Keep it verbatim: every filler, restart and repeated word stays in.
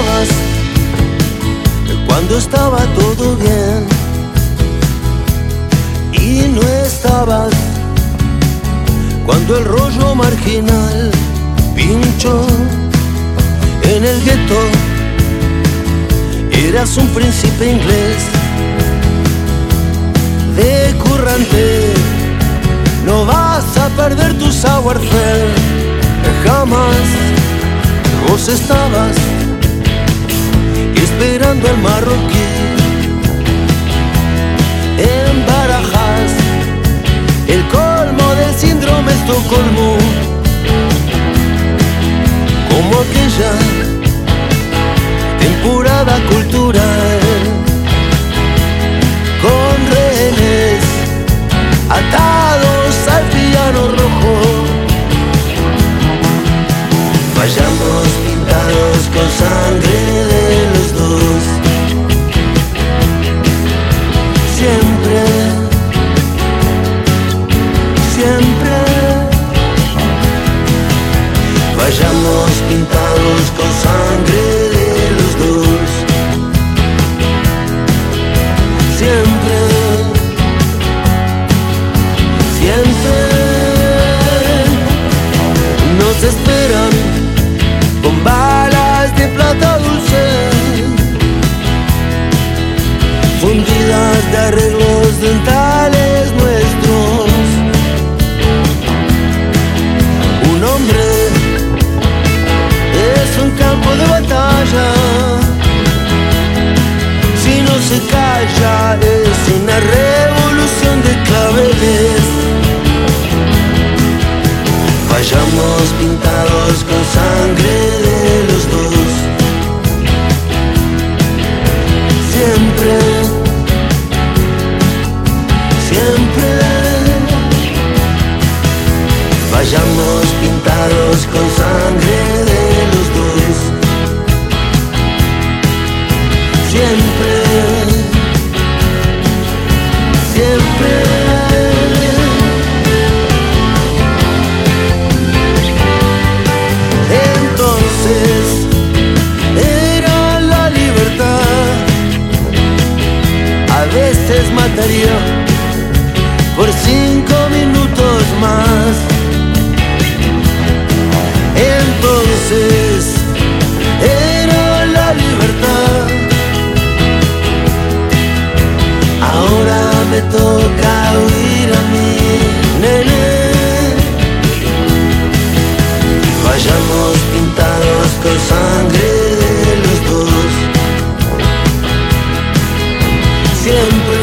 estabas cuando estaba todo bien, y no estabas cuando el rollo marginal pinchó en el gueto. Eras un príncipe inglés de currante. No vas a perder tu savoir-faire jamás. Vos estabas esperando al marroquí en Barajas, el colmo del síndrome Estocolmo, como aquella temporada cultural con rehenes atados al piano rojo. Vayamos pintados con sangre de los dos, siempre, siempre. Vayamos pintados con sangre de los dos, siempre, siempre. Nos esperan con balas de plata dulce, fundidas de arreglos dentales nuestros. Un hombre es un campo de batalla, si no se calla es una revolución de claveles. Vayamos pintados con sangre de los dos, siempre, siempre. Vayamos pintados con sangre de los dos, siempre, siempre. Era la libertad, a veces mataría por cinco minutos más. Entonces era la libertad, ahora me toca huir a mí, nene. Vayamos pintados con sangre de los dos, siempre.